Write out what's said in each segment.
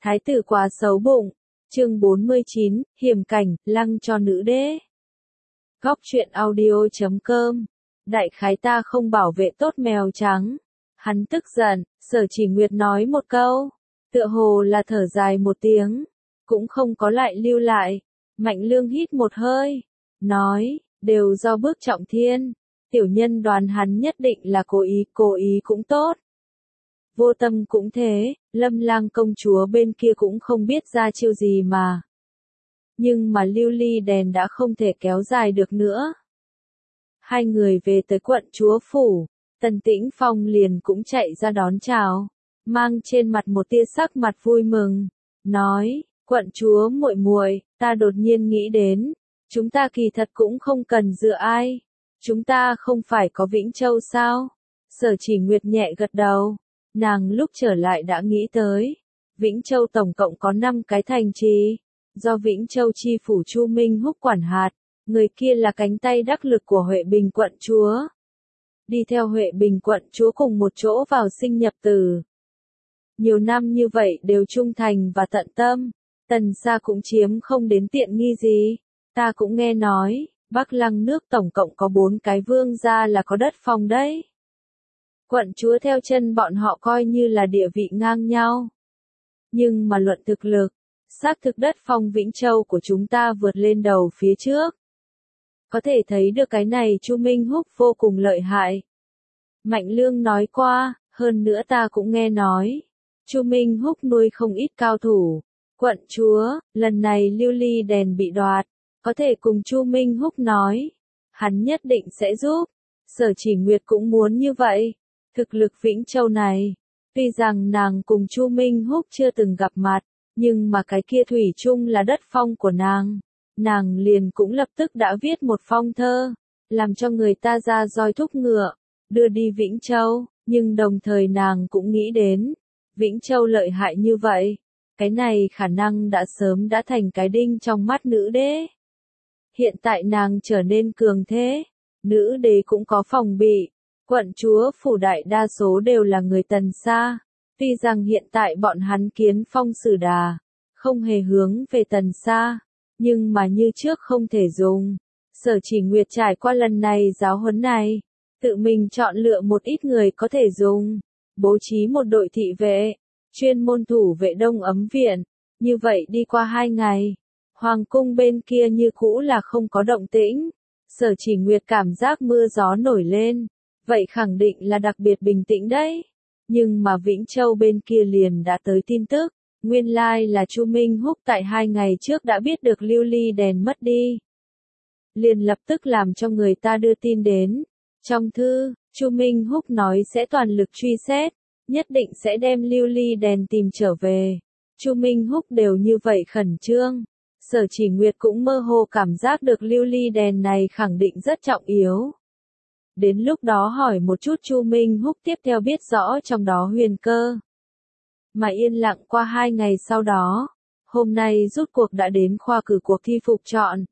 Thái tử quá xấu bụng. Chương 49, hiểm cảnh, lăng cho nữ đế. Góc truyện audio.com. Đại khái ta không bảo vệ tốt mèo trắng. Hắn tức giận, Sở Chỉ Nguyệt nói một câu, tựa hồ là thở dài một tiếng, cũng không có lại lưu lại. Mạnh Lương hít một hơi, nói, đều do bước Trọng Thiên. Tiểu nhân đoán hắn nhất định là cố ý cũng tốt. Vô Tâm cũng thế, Lâm Lang công chúa bên kia cũng không biết ra chiêu gì mà. Nhưng mà lưu ly đèn đã không thể kéo dài được nữa. Hai người về tới quận chúa phủ, Tần Tĩnh Phong liền cũng chạy ra đón chào, mang trên mặt một tia sắc mặt vui mừng, nói, quận chúa muội muội, ta đột nhiên nghĩ đến, chúng ta kỳ thật cũng không cần dựa ai, chúng ta không phải có Vĩnh Châu sao? Sở Chỉ Nguyệt nhẹ gật đầu, nàng lúc trở lại đã nghĩ tới, Vĩnh Châu tổng cộng có 5 cái thành trì, do Vĩnh Châu chi phủ Chu Minh Húc quản hạt, người kia là cánh tay đắc lực của Huệ Bình quận chúa. Đi theo Huệ Bình quận chúa cùng một chỗ vào sinh nhập tử. Nhiều năm như vậy đều trung thành và tận tâm, Tần gia cũng chiếm không đến tiện nghi gì. Ta cũng nghe nói, Bắc Lăng nước tổng cộng có 4 cái vương gia là có đất phong đấy. Quận chúa theo chân bọn họ coi như là địa vị ngang nhau. Nhưng mà luận thực lực, xác thực đất phong Vĩnh Châu của chúng ta vượt lên đầu phía trước. Có thể thấy được cái này Chu Minh Húc vô cùng lợi hại. Mạnh Lương nói qua, hơn nữa ta cũng nghe nói, Chu Minh Húc nuôi không ít cao thủ. Quận chúa, lần này lưu ly đèn bị đoạt, có thể cùng Chu Minh Húc nói, hắn nhất định sẽ giúp. Sở Chỉ Nguyệt cũng muốn như vậy. Thực lực Vĩnh Châu này, tuy rằng nàng cùng Chu Minh Húc chưa từng gặp mặt, nhưng mà cái kia thủy chung là đất phong của nàng liền cũng lập tức đã viết một phong thơ, làm cho người ta ra roi thúc ngựa, đưa đi Vĩnh Châu, nhưng đồng thời nàng cũng nghĩ đến, Vĩnh Châu lợi hại như vậy, cái này khả năng đã sớm đã thành cái đinh trong mắt nữ đế. Hiện tại nàng trở nên cường thế, nữ đế cũng có phòng bị. Quận chúa phủ đại đa số đều là người Tần gia, tuy rằng hiện tại bọn hắn kiến phong sử đà, không hề hướng về Tần gia, nhưng mà như trước không thể dùng. Sở Chỉ Nguyệt trải qua lần này giáo huấn này, tự mình chọn lựa một ít người có thể dùng, bố trí một đội thị vệ, chuyên môn thủ vệ Đông Ấm Viện, như vậy đi qua 2 ngày, hoàng cung bên kia như cũ là không có động tĩnh. Sở Chỉ Nguyệt cảm giác mưa gió nổi lên. Vậy khẳng định là đặc biệt bình tĩnh đấy. Nhưng mà Vĩnh Châu bên kia liền đã tới tin tức, nguyên lai là Chu Minh Húc tại 2 ngày trước đã biết được lưu ly đèn mất đi. Liền lập tức làm cho người ta đưa tin đến. Trong thư, Chu Minh Húc nói sẽ toàn lực truy xét, nhất định sẽ đem lưu ly đèn tìm trở về. Chu Minh Húc đều như vậy khẩn trương. Sở Chỉ Nguyệt cũng mơ hồ cảm giác được lưu ly đèn này khẳng định rất trọng yếu. Đến lúc đó hỏi một chút Chu Minh Húc tiếp theo biết rõ trong đó huyền cơ. Mà yên lặng qua 2 ngày sau đó, hôm nay rút cuộc đã đến khoa cử cuộc thi phục chọn.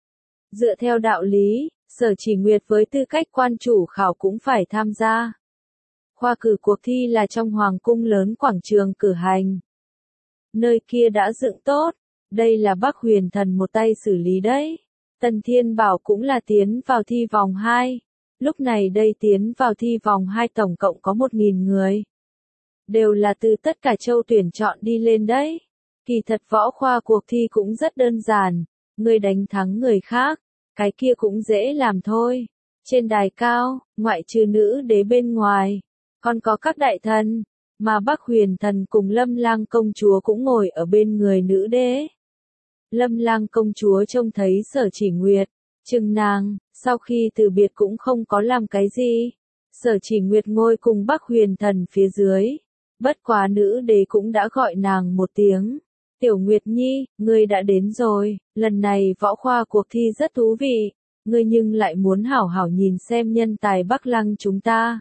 Dựa theo đạo lý, Sở Chỉ Nguyệt với tư cách quan chủ khảo cũng phải tham gia. Khoa cử cuộc thi là trong hoàng cung lớn quảng trường cử hành. Nơi kia đã dựng tốt, đây là Bắc Huyền Thần một tay xử lý đấy. Tần Thiên Bảo cũng là tiến vào thi vòng 2. Lúc này đây tiến vào thi vòng 2 tổng cộng có 1.000 người. Đều là từ tất cả châu tuyển chọn đi lên đấy. Kỳ thật võ khoa cuộc thi cũng rất đơn giản. Người đánh thắng người khác, cái kia cũng dễ làm thôi. Trên đài cao, ngoại trừ nữ đế bên ngoài, còn có các đại thần, mà Bắc Huyền Thần cùng Lâm Lang công chúa cũng ngồi ở bên người nữ đế. Lâm Lang công chúa trông thấy Sở Chỉ Nguyệt, chừng nàng, sau khi từ biệt cũng không có làm cái gì. Sở Chỉ Nguyệt ngồi cùng Bắc Huyền Thần phía dưới. Bất quá nữ đế cũng đã gọi nàng một tiếng. Tiểu Nguyệt Nhi, ngươi đã đến rồi, lần này võ khoa cuộc thi rất thú vị. Ngươi nhưng lại muốn hảo hảo nhìn xem nhân tài Bắc Lăng chúng ta.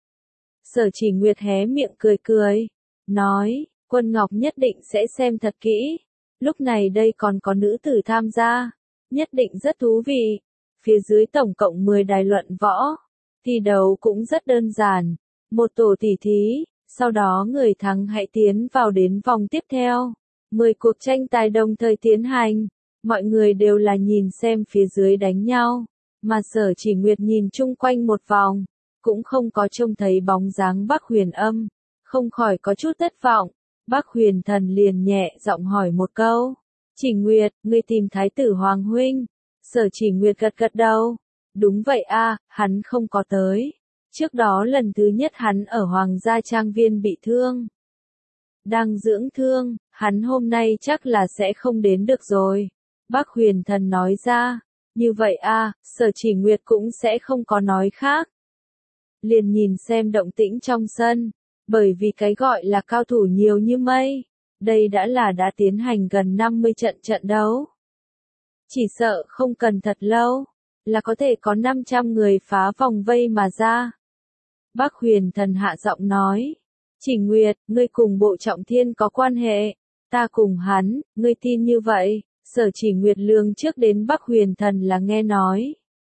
Sở Chỉ Nguyệt hé miệng cười cười. Nói, Quân Ngọc nhất định sẽ xem thật kỹ. Lúc này đây còn có nữ tử tham gia. Nhất định rất thú vị. Phía dưới tổng cộng 10 đài luận võ. Thi đấu cũng rất đơn giản. Một tổ tỉ thí, sau đó người thắng hãy tiến vào đến vòng tiếp theo. 10 cuộc tranh tài đồng thời tiến hành, mọi người đều là nhìn xem phía dưới đánh nhau, mà Sở Chỉ Nguyệt nhìn chung quanh một vòng, cũng không có trông thấy bóng dáng Bắc Huyền Âm, không khỏi có chút thất vọng. Bắc Huyền Thần liền nhẹ giọng hỏi một câu, Chỉ Nguyệt, ngươi tìm Thái tử Hoàng huynh? Sở Chỉ Nguyệt gật gật đầu, đúng vậy a, hắn không có tới. Trước đó lần thứ nhất hắn ở Hoàng gia trang viên bị thương. Đang dưỡng thương, hắn hôm nay chắc là sẽ không đến được rồi. Bắc Huyền Thần nói ra, như vậy a, Sở Chỉ Nguyệt cũng sẽ không có nói khác. Liền nhìn xem động tĩnh trong sân, bởi vì cái gọi là cao thủ nhiều như mây, đây đã tiến hành gần 50 trận đấu. Chỉ sợ không cần thật lâu, là có thể có 500 người phá vòng vây mà ra. Bắc Huyền Thần hạ giọng nói, Chỉ Nguyệt, ngươi cùng Bộ Trọng Thiên có quan hệ, ta cùng hắn, ngươi tin như vậy? Sở Chỉ Nguyệt lương trước đến Bắc Huyền Thần là nghe nói.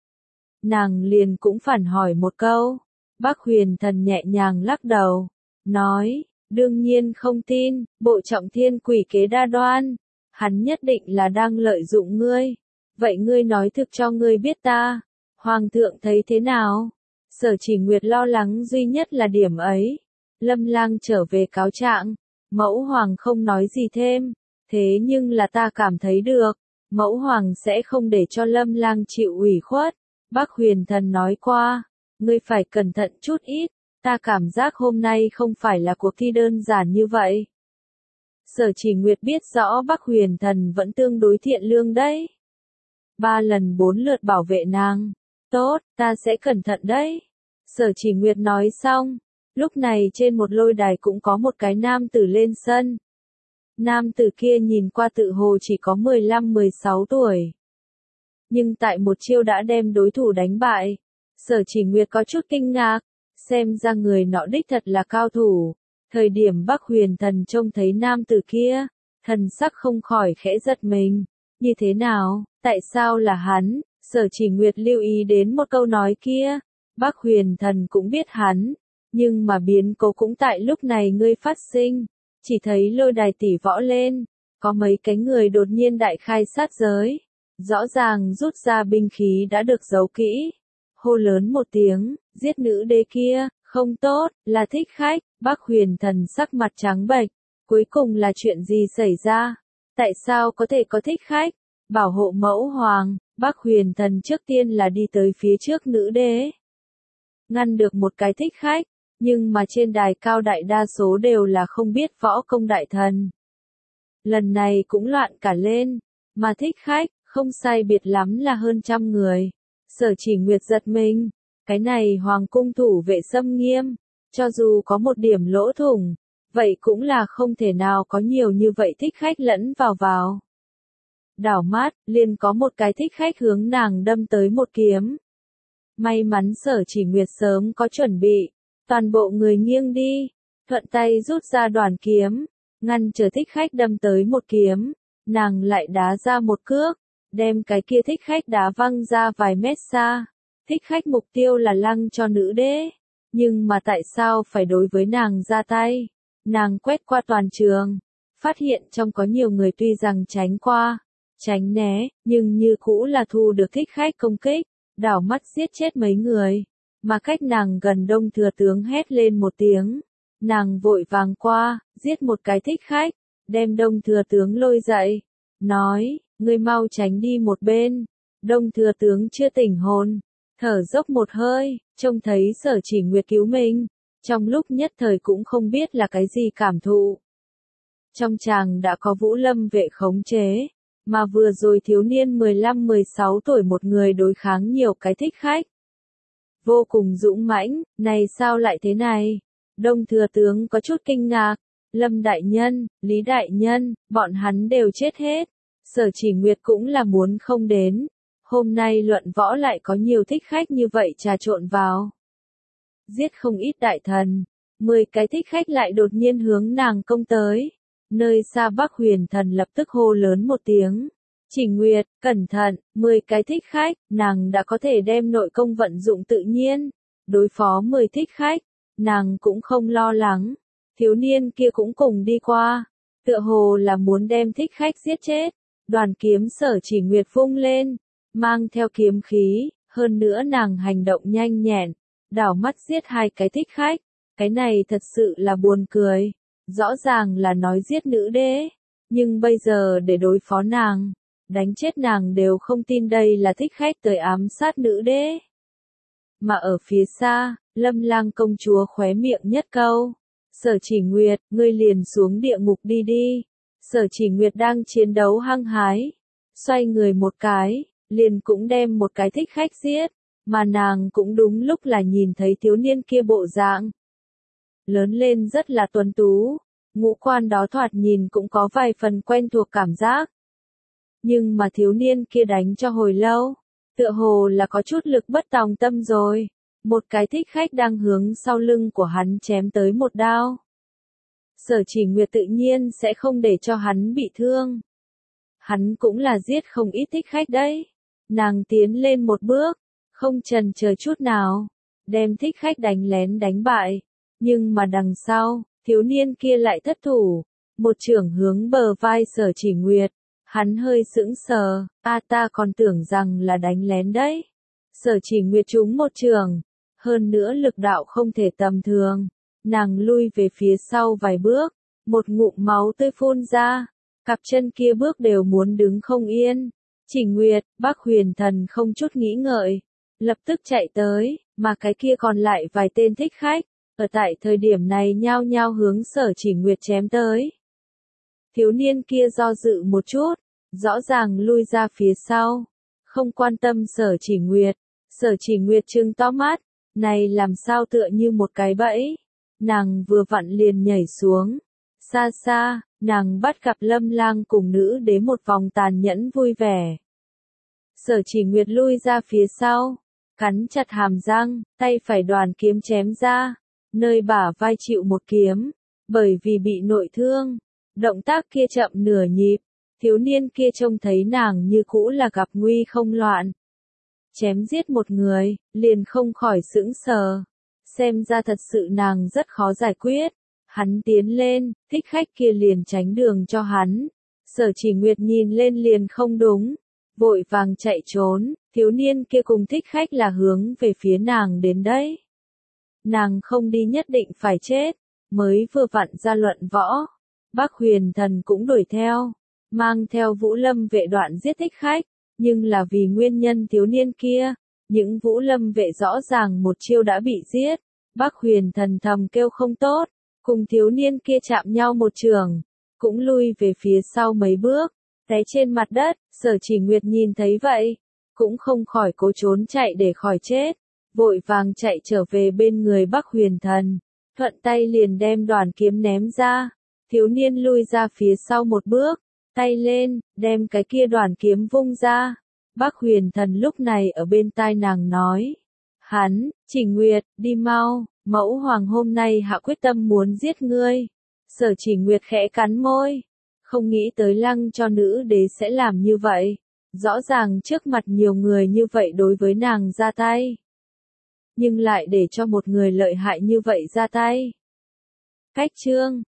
Nàng liền cũng phản hỏi một câu, Bắc Huyền Thần nhẹ nhàng lắc đầu, nói, đương nhiên không tin, Bộ Trọng Thiên quỷ kế đa đoan, hắn nhất định là đang lợi dụng ngươi. Vậy ngươi nói thực cho ngươi biết ta, Hoàng thượng thấy thế nào? Sở Chỉ Nguyệt lo lắng duy nhất là điểm ấy. Lâm Lang trở về cáo trạng, Mẫu Hoàng không nói gì thêm, thế nhưng là ta cảm thấy được, Mẫu Hoàng sẽ không để cho Lâm Lang chịu ủy khuất. Bắc Huyền Thần nói qua, ngươi phải cẩn thận chút ít, ta cảm giác hôm nay không phải là cuộc thi đơn giản như vậy. Sở Chỉ Nguyệt biết rõ Bắc Huyền Thần vẫn tương đối thiện lương đấy. 3 lần 4 lượt bảo vệ nàng. Tốt, ta sẽ cẩn thận đấy. Sở Chỉ Nguyệt nói xong, lúc này trên một lôi đài cũng có một cái nam tử lên sân. Nam tử kia nhìn qua tự hồ chỉ có 15-16 tuổi. Nhưng tại một chiêu đã đem đối thủ đánh bại. Sở Chỉ Nguyệt có chút kinh ngạc, xem ra người nọ đích thật là cao thủ. Thời điểm Bắc Huyền Thần trông thấy nam tử kia, thần sắc không khỏi khẽ giật mình. Như thế nào, tại sao là hắn? Sở Chỉ Nguyệt lưu ý đến một câu nói kia. Bắc Huyền Thần cũng biết hắn, nhưng mà biến cố cũng tại lúc này ngươi phát sinh. Chỉ thấy lôi đài tỷ võ lên, có mấy cái người đột nhiên đại khai sát giới. Rõ ràng rút ra binh khí đã được giấu kỹ. Hô lớn một tiếng, giết nữ đế kia, không tốt, là thích khách. Bắc Huyền Thần sắc mặt trắng bệch, cuối cùng là chuyện gì xảy ra? Tại sao có thể có thích khách? Bảo hộ Mẫu Hoàng, Bắc Huyền Thần trước tiên là đi tới phía trước nữ đế. Ngăn được một cái thích khách, nhưng mà trên đài cao đại đa số đều là không biết võ công đại thần. Lần này cũng loạn cả lên, mà thích khách, không sai biệt lắm là hơn 100 người. Sở Chỉ Nguyệt giật mình, cái này Hoàng cung thủ vệ xâm nghiêm, cho dù có một điểm lỗ thủng, vậy cũng là không thể nào có nhiều như vậy thích khách lẫn vào. Đảo mắt, liền có một cái thích khách hướng nàng đâm tới một kiếm. May mắn Sở Chỉ Nguyệt sớm có chuẩn bị, toàn bộ người nghiêng đi, thuận tay rút ra đoàn kiếm, ngăn chờ thích khách đâm tới một kiếm, nàng lại đá ra một cước, đem cái kia thích khách đá văng ra vài mét xa. Thích khách mục tiêu là Lăng cho nữ đế, nhưng mà tại sao phải đối với nàng ra tay? Nàng quét qua toàn trường, phát hiện trong có nhiều người tuy rằng tránh qua, tránh né, nhưng như cũ là thu được thích khách công kích, đảo mắt giết chết mấy người. Mà cách nàng gần Đông Thừa Tướng hét lên một tiếng, nàng vội vàng qua, giết một cái thích khách, đem Đông Thừa Tướng lôi dậy, nói, ngươi mau tránh đi một bên. Đông Thừa Tướng chưa tỉnh hồn, thở dốc một hơi, trông thấy Sở Chỉ Nguyệt cứu mình, trong lúc nhất thời cũng không biết là cái gì cảm thụ. Trong tràng đã có Vũ Lâm vệ khống chế, mà vừa rồi thiếu niên 15-16 tuổi một người đối kháng nhiều cái thích khách. Vô cùng dũng mãnh, này sao lại thế này? Đông Thừa Tướng có chút kinh ngạc, Lâm Đại Nhân, Lý Đại Nhân, bọn hắn đều chết hết. Sở Chỉ Nguyệt cũng là muốn không đến. Hôm nay luận võ lại có nhiều thích khách như vậy trà trộn vào. Giết không ít đại thần, 10 cái thích khách lại đột nhiên hướng nàng công tới. Nơi xa Bắc Huyền Thần lập tức hô lớn một tiếng. Chỉ Nguyệt, cẩn thận, 10 cái thích khách, nàng đã có thể đem nội công vận dụng tự nhiên. Đối phó 10 thích khách, nàng cũng không lo lắng. Thiếu niên kia cũng cùng đi qua. tựa hồ là muốn đem thích khách giết chết. Đoàn kiếm Sở Chỉ Nguyệt vung lên, mang theo kiếm khí, hơn nữa nàng hành động nhanh nhẹn, đảo mắt giết hai cái thích khách. Cái này thật sự là buồn cười, rõ ràng là nói giết nữ đế, nhưng bây giờ để đối phó nàng, đánh chết nàng đều không tin đây là thích khách tới ám sát nữ đế. Mà ở phía xa, Lâm Lang công chúa khóe miệng nhất câu, Sở Chỉ Nguyệt, ngươi liền xuống địa ngục đi đi. Sở Chỉ Nguyệt đang chiến đấu hăng hái, xoay người một cái, liền cũng đem một cái thích khách giết, mà nàng cũng đúng lúc là nhìn thấy thiếu niên kia bộ dạng. Lớn lên rất là tuấn tú, ngũ quan đó thoạt nhìn cũng có vài phần quen thuộc cảm giác. Nhưng mà thiếu niên kia đánh cho hồi lâu, tựa hồ là có chút lực bất tòng tâm rồi. Một cái thích khách đang hướng sau lưng của hắn chém tới một đao. Sở Chỉ Nguyệt tự nhiên sẽ không để cho hắn bị thương. Hắn cũng là giết không ít thích khách đấy. Nàng tiến lên một bước, không chần chờ chút nào, đem thích khách đánh lén đánh bại. Nhưng mà đằng sau, thiếu niên kia lại thất thủ, một chưởng hướng bờ vai Sở Chỉ Nguyệt. Hắn hơi sững sờ, ta còn tưởng rằng là đánh lén đấy. Sở Chỉ Nguyệt trúng một chưởng, hơn nữa lực đạo không thể tầm thường. Nàng lui về phía sau vài bước, một ngụm máu tươi phun ra, cặp chân kia bước đều muốn đứng không yên. Chỉ Nguyệt, Bắc Huyền Thần không chút nghĩ ngợi, lập tức chạy tới, mà cái kia còn lại vài tên thích khách, ở tại thời điểm này nhao nhao hướng Sở Chỉ Nguyệt chém tới. Thiếu niên kia do dự một chút, rõ ràng lui ra phía sau, không quan tâm Sở Chỉ Nguyệt. Sở Chỉ Nguyệt trừng to mắt, này làm sao tựa như một cái bẫy. Nàng vừa vặn liền nhảy xuống. Xa xa, nàng bắt gặp Lâm Lang cùng nữ đế một vòng tàn nhẫn vui vẻ. Sở Chỉ Nguyệt lui ra phía sau, cắn chặt hàm răng, tay phải đoàn kiếm chém ra, nơi bả vai chịu một kiếm, bởi vì bị nội thương, động tác kia chậm nửa nhịp, thiếu niên kia trông thấy nàng như cũ là gặp nguy không loạn. Chém giết một người, liền không khỏi sững sờ. Xem ra thật sự nàng rất khó giải quyết. Hắn tiến lên, thích khách kia liền tránh đường cho hắn. Sở Chỉ Nguyệt nhìn lên liền không đúng, vội vàng chạy trốn, thiếu niên kia cùng thích khách là hướng về phía nàng đến đấy. Nàng không đi nhất định phải chết, mới vừa vặn ra luận võ. Bắc Huyền Thần cũng đuổi theo, mang theo Vũ Lâm vệ đoạn giết thích khách, nhưng là vì nguyên nhân thiếu niên kia, những Vũ Lâm vệ rõ ràng một chiêu đã bị giết. Bắc Huyền Thần thầm kêu không tốt, cùng thiếu niên kia chạm nhau một trường, cũng lui về phía sau mấy bước, té trên mặt đất. Sở Chỉ Nguyệt nhìn thấy vậy, cũng không khỏi cố trốn chạy để khỏi chết, vội vàng chạy trở về bên người Bắc Huyền Thần, thuận tay liền đem đoàn kiếm ném ra. Thiếu niên lui ra phía sau một bước, tay lên, đem cái kia đoàn kiếm vung ra. Bắc Huyền Thần lúc này ở bên tai nàng nói, hắn, Chỉ Nguyệt, đi mau, mẫu hoàng hôm nay hạ quyết tâm muốn giết ngươi. Sở Chỉ Nguyệt khẽ cắn môi, không nghĩ tới Lăng cho nữ đế sẽ làm như vậy, rõ ràng trước mặt nhiều người như vậy đối với nàng ra tay, nhưng lại để cho một người lợi hại như vậy ra tay. Cách chương